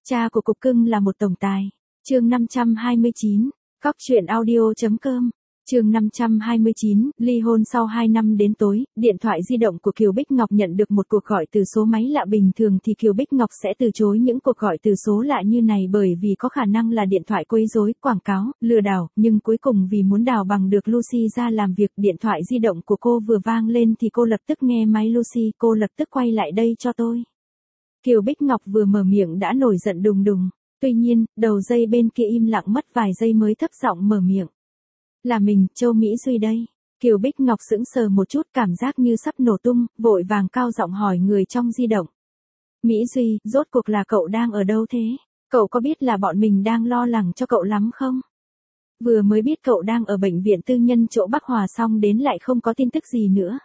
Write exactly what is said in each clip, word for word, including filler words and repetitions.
Cha của cục cưng là một tổng tài. Chương năm trăm hai mươi chín. Cóc truyện audio.com. Chương năm trăm hai mươi chín, ly hôn sau hai năm đến tối, điện thoại di động của Kiều Bích Ngọc nhận được một cuộc gọi từ số máy lạ. Bình thường thì Kiều Bích Ngọc sẽ từ chối những cuộc gọi từ số lạ như này bởi vì có khả năng là điện thoại quấy rối, quảng cáo, lừa đảo, nhưng cuối cùng vì muốn đào bằng được Lucy ra làm việc, điện thoại di động của cô vừa vang lên thì cô lập tức nghe máy. Lucy, cô lập tức quay lại đây cho tôi. Kiều Bích Ngọc vừa mở miệng đã nổi giận đùng đùng. Tuy nhiên, đầu dây bên kia im lặng mất vài giây mới thấp giọng mở miệng. Là mình, Châu Mỹ Duy đây. Kiều Bích Ngọc sững sờ một chút, cảm giác như sắp nổ tung, vội vàng cao giọng hỏi người trong di động. Mỹ Duy, rốt cuộc là cậu đang ở đâu thế? Cậu có biết là bọn mình đang lo lắng cho cậu lắm không? Vừa mới biết cậu đang ở bệnh viện tư nhân chỗ Bắc Hòa xong đến lại không có tin tức gì nữa.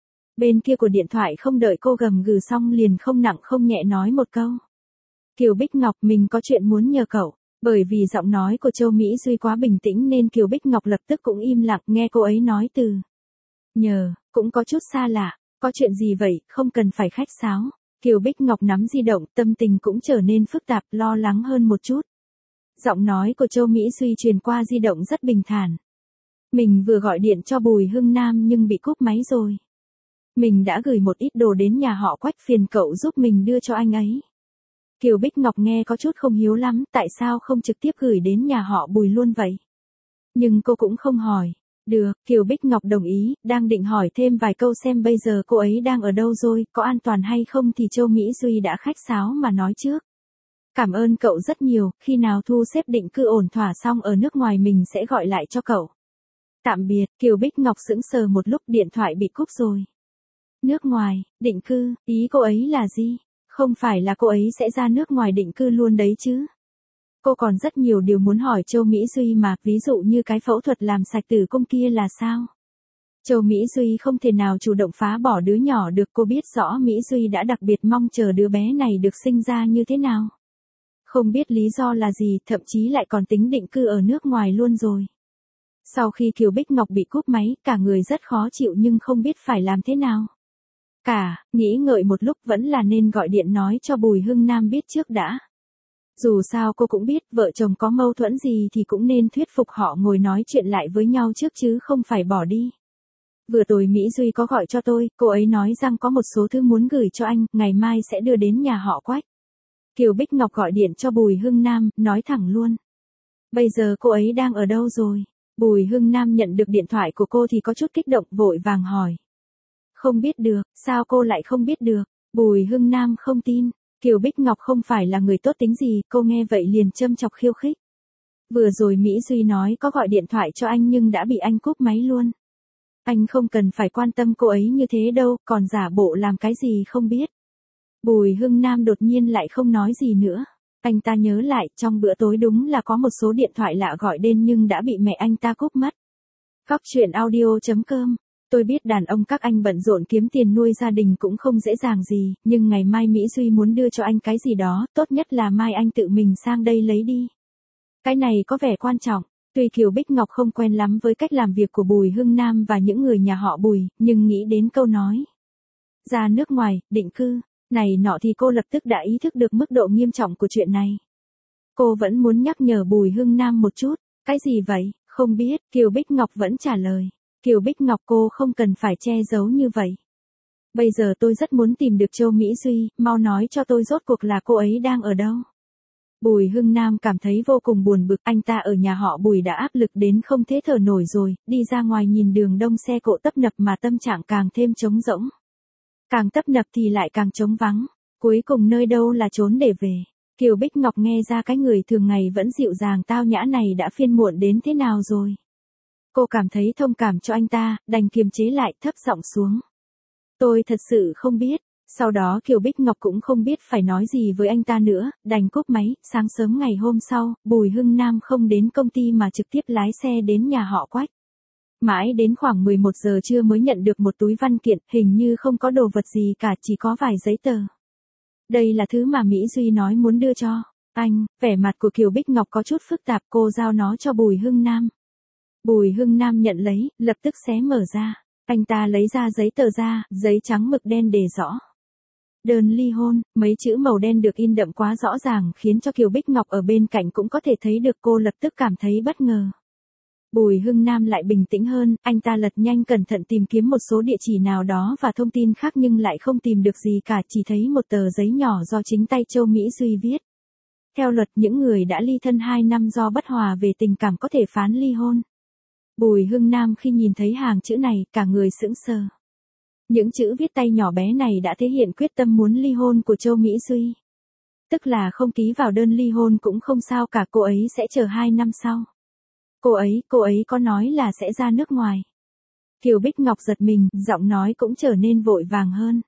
Bên kia của điện thoại không đợi cô gầm gừ xong liền không nặng không nhẹ nói một câu. Kiều Bích Ngọc, mình có chuyện muốn nhờ cậu. Bởi vì giọng nói của Châu Mỹ Duy quá bình tĩnh nên Kiều Bích Ngọc lập tức cũng im lặng, nghe cô ấy nói từ nhờ, cũng có chút xa lạ. Có chuyện gì vậy, không cần phải khách sáo. Kiều Bích Ngọc nắm di động, tâm tình cũng trở nên phức tạp, lo lắng hơn một chút. Giọng nói của Châu Mỹ Duy truyền qua di động rất bình thản. Mình vừa gọi điện cho Bùi Hưng Nam nhưng bị cúp máy rồi. Mình đã gửi một ít đồ đến nhà họ Quách, phiền cậu giúp mình đưa cho anh ấy. Kiều Bích Ngọc nghe có chút không hiếu lắm, tại sao không trực tiếp gửi đến nhà họ Bùi luôn vậy? Nhưng cô cũng không hỏi. Được, Kiều Bích Ngọc đồng ý, đang định hỏi thêm vài câu xem bây giờ cô ấy đang ở đâu rồi, có an toàn hay không thì Châu Mỹ Duy đã khách sáo mà nói trước. Cảm ơn cậu rất nhiều, khi nào thu xếp định cư ổn thỏa xong ở nước ngoài mình sẽ gọi lại cho cậu. Tạm biệt, Kiều Bích Ngọc sững sờ một lúc, điện thoại bị cúp rồi. Nước ngoài, định cư, ý cô ấy là gì? Không phải là cô ấy sẽ ra nước ngoài định cư luôn đấy chứ? Cô còn rất nhiều điều muốn hỏi Châu Mỹ Duy mà, ví dụ như cái phẫu thuật làm sạch tử cung kia là sao? Châu Mỹ Duy không thể nào chủ động phá bỏ đứa nhỏ được, cô biết rõ Mỹ Duy đã đặc biệt mong chờ đứa bé này được sinh ra như thế nào. Không biết lý do là gì, thậm chí lại còn tính định cư ở nước ngoài luôn rồi. Sau khi Kiều Bích Ngọc bị cúp máy, cả người rất khó chịu nhưng không biết phải làm thế nào. Cả, nghĩ ngợi một lúc vẫn là nên gọi điện nói cho Bùi Hưng Nam biết trước đã. Dù sao cô cũng biết vợ chồng có mâu thuẫn gì thì cũng nên thuyết phục họ ngồi nói chuyện lại với nhau trước chứ không phải bỏ đi. Vừa rồi Mỹ Duy có gọi cho tôi, cô ấy nói rằng có một số thứ muốn gửi cho anh, ngày mai sẽ đưa đến nhà họ Quách. Kiều Bích Ngọc gọi điện cho Bùi Hưng Nam, nói thẳng luôn. Bây giờ cô ấy đang ở đâu rồi? Bùi Hưng Nam nhận được điện thoại của cô thì có chút kích động, vội vàng hỏi. Không biết được, sao cô lại không biết được? Bùi Hưng Nam không tin. Kiều Bích Ngọc không phải là người tốt tính gì, cô nghe vậy liền châm chọc khiêu khích. Vừa rồi Mỹ Duy nói có gọi điện thoại cho anh nhưng đã bị anh cúp máy luôn. Anh không cần phải quan tâm cô ấy như thế đâu, còn giả bộ làm cái gì không biết. Bùi Hưng Nam đột nhiên lại không nói gì nữa. Anh ta nhớ lại, trong bữa tối đúng là có một số điện thoại lạ gọi đến nhưng đã bị mẹ anh ta cúp mất. Cóc truyện audio.com. Tôi biết đàn ông các anh bận rộn kiếm tiền nuôi gia đình cũng không dễ dàng gì, nhưng ngày mai Mỹ Duy muốn đưa cho anh cái gì đó, tốt nhất là mai anh tự mình sang đây lấy đi. Cái này có vẻ quan trọng. Tuy Kiều Bích Ngọc không quen lắm với cách làm việc của Bùi Hưng Nam và những người nhà họ Bùi, nhưng nghĩ đến câu nói ra nước ngoài, định cư, này nọ thì cô lập tức đã ý thức được mức độ nghiêm trọng của chuyện này. Cô vẫn muốn nhắc nhở Bùi Hưng Nam một chút. Cái gì vậy? Không biết, Kiều Bích Ngọc vẫn trả lời. Kiều Bích Ngọc, cô không cần phải che giấu như vậy. Bây giờ tôi rất muốn tìm được Châu Mỹ Duy, mau nói cho tôi rốt cuộc là cô ấy đang ở đâu. Bùi Hưng Nam cảm thấy vô cùng buồn bực, anh ta ở nhà họ Bùi đã áp lực đến không thể thở nổi rồi, đi ra ngoài nhìn đường đông xe cộ tấp nập mà tâm trạng càng thêm trống rỗng. Càng tấp nập thì lại càng trống vắng, cuối cùng nơi đâu là trốn để về. Kiều Bích Ngọc nghe ra cái người thường ngày vẫn dịu dàng tao nhã này đã phiên muộn đến thế nào rồi. Cô cảm thấy thông cảm cho anh ta, đành kiềm chế lại, thấp giọng xuống. Tôi thật sự không biết. Sau đó Kiều Bích Ngọc cũng không biết phải nói gì với anh ta nữa, đành cúp máy. Sáng sớm ngày hôm sau, Bùi Hưng Nam không đến công ty mà trực tiếp lái xe đến nhà họ Quách. Mãi đến khoảng mười một giờ trưa mới nhận được một túi văn kiện, hình như không có đồ vật gì cả, chỉ có vài giấy tờ. Đây là thứ mà Mỹ Duy nói muốn đưa cho anh. Vẻ mặt của Kiều Bích Ngọc có chút phức tạp, cô giao nó cho Bùi Hưng Nam. Bùi Hưng Nam nhận lấy, lập tức xé mở ra. Anh ta lấy ra giấy tờ ra, giấy trắng mực đen đề rõ. Đơn ly hôn, mấy chữ màu đen được in đậm quá rõ ràng khiến cho Kiều Bích Ngọc ở bên cạnh cũng có thể thấy được, cô lập tức cảm thấy bất ngờ. Bùi Hưng Nam lại bình tĩnh hơn, anh ta lật nhanh cẩn thận tìm kiếm một số địa chỉ nào đó và thông tin khác nhưng lại không tìm được gì cả, chỉ thấy một tờ giấy nhỏ do chính tay Châu Mỹ Duy viết. Theo luật, những người đã ly thân hai năm do bất hòa về tình cảm có thể phán ly hôn. Bùi Hưng Nam khi nhìn thấy hàng chữ này, cả người sững sờ. Những chữ viết tay nhỏ bé này đã thể hiện quyết tâm muốn ly hôn của Châu Mỹ Duy. Tức là không ký vào đơn ly hôn cũng không sao cả, cô ấy sẽ chờ hai năm sau. Cô ấy, cô ấy có nói là sẽ ra nước ngoài. Kiều Bích Ngọc giật mình, giọng nói cũng trở nên vội vàng hơn.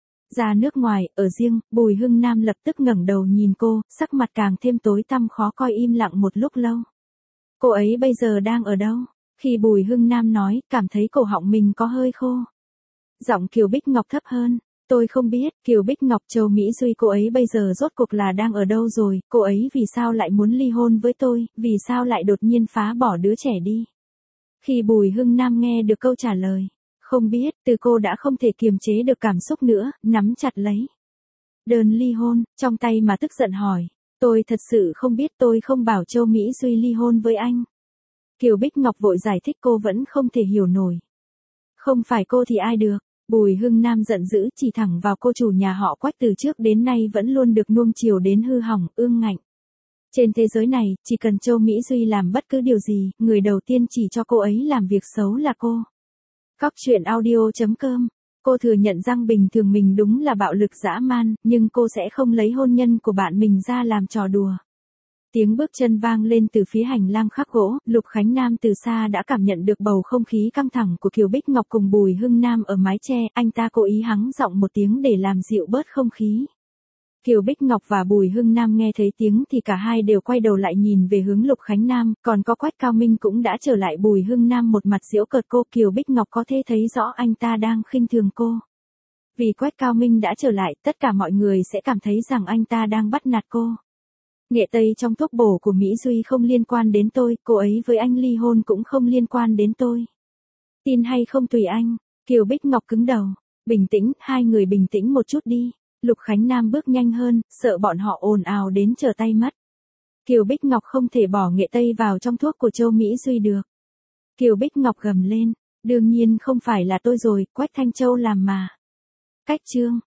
Ra nước ngoài, ở riêng, Bùi Hưng Nam lập tức ngẩng đầu nhìn cô, sắc mặt càng thêm tối tăm khó coi, im lặng một lúc lâu. Cô ấy bây giờ đang ở đâu? Khi Bùi Hưng Nam nói, cảm thấy cổ họng mình có hơi khô. Giọng Kiều Bích Ngọc thấp hơn. Tôi không biết, Kiều Bích Ngọc, Châu Mỹ Duy cô ấy bây giờ rốt cuộc là đang ở đâu rồi, cô ấy vì sao lại muốn ly hôn với tôi, vì sao lại đột nhiên phá bỏ đứa trẻ đi. Khi Bùi Hưng Nam nghe được câu trả lời, không biết, từ cô đã không thể kiềm chế được cảm xúc nữa, nắm chặt lấy đơn ly hôn, trong tay mà tức giận hỏi, tôi thật sự không biết, tôi không bảo Châu Mỹ Duy ly hôn với anh. Kiều Bích Ngọc vội giải thích, cô vẫn không thể hiểu nổi. Không phải cô thì ai được. Bùi Hưng Nam giận dữ chỉ thẳng vào cô chủ nhà họ Quách từ trước đến nay vẫn luôn được nuông chiều đến hư hỏng, ương ngạnh. Trên thế giới này, chỉ cần Châu Mỹ Duy làm bất cứ điều gì, người đầu tiên chỉ cho cô ấy làm việc xấu là cô. Cóc truyện audio chấm com. Cô thừa nhận rằng bình thường mình đúng là bạo lực dã man, nhưng cô sẽ không lấy hôn nhân của bạn mình ra làm trò đùa. Tiếng bước chân vang lên từ phía hành lang khắc gỗ, Lục Khánh Nam từ xa đã cảm nhận được bầu không khí căng thẳng của Kiều Bích Ngọc cùng Bùi Hưng Nam ở mái che, anh ta cố ý hắng giọng một tiếng để làm dịu bớt không khí. Kiều Bích Ngọc và Bùi Hưng Nam nghe thấy tiếng thì cả hai đều quay đầu lại nhìn về hướng Lục Khánh Nam, còn có Quách Cao Minh cũng đã trở lại. Bùi Hưng Nam một mặt giễu cợt cô, Kiều Bích Ngọc có thể thấy rõ anh ta đang khinh thường cô. Vì Quách Cao Minh đã trở lại, tất cả mọi người sẽ cảm thấy rằng anh ta đang bắt nạt cô. Nghệ tây trong thuốc bổ của Mỹ Duy không liên quan đến tôi, cô ấy với anh ly hôn cũng không liên quan đến tôi. Tin hay không tùy anh. Kiều Bích Ngọc cứng đầu. Bình tĩnh, hai người bình tĩnh một chút đi. Lục Khánh Nam bước nhanh hơn, sợ bọn họ ồn ào đến trở tay mất. Kiều Bích Ngọc không thể bỏ nghệ tây vào trong thuốc của Châu Mỹ Duy được. Kiều Bích Ngọc gầm lên. Đương nhiên không phải là tôi rồi, Quách Thanh Châu làm mà. Cách chương.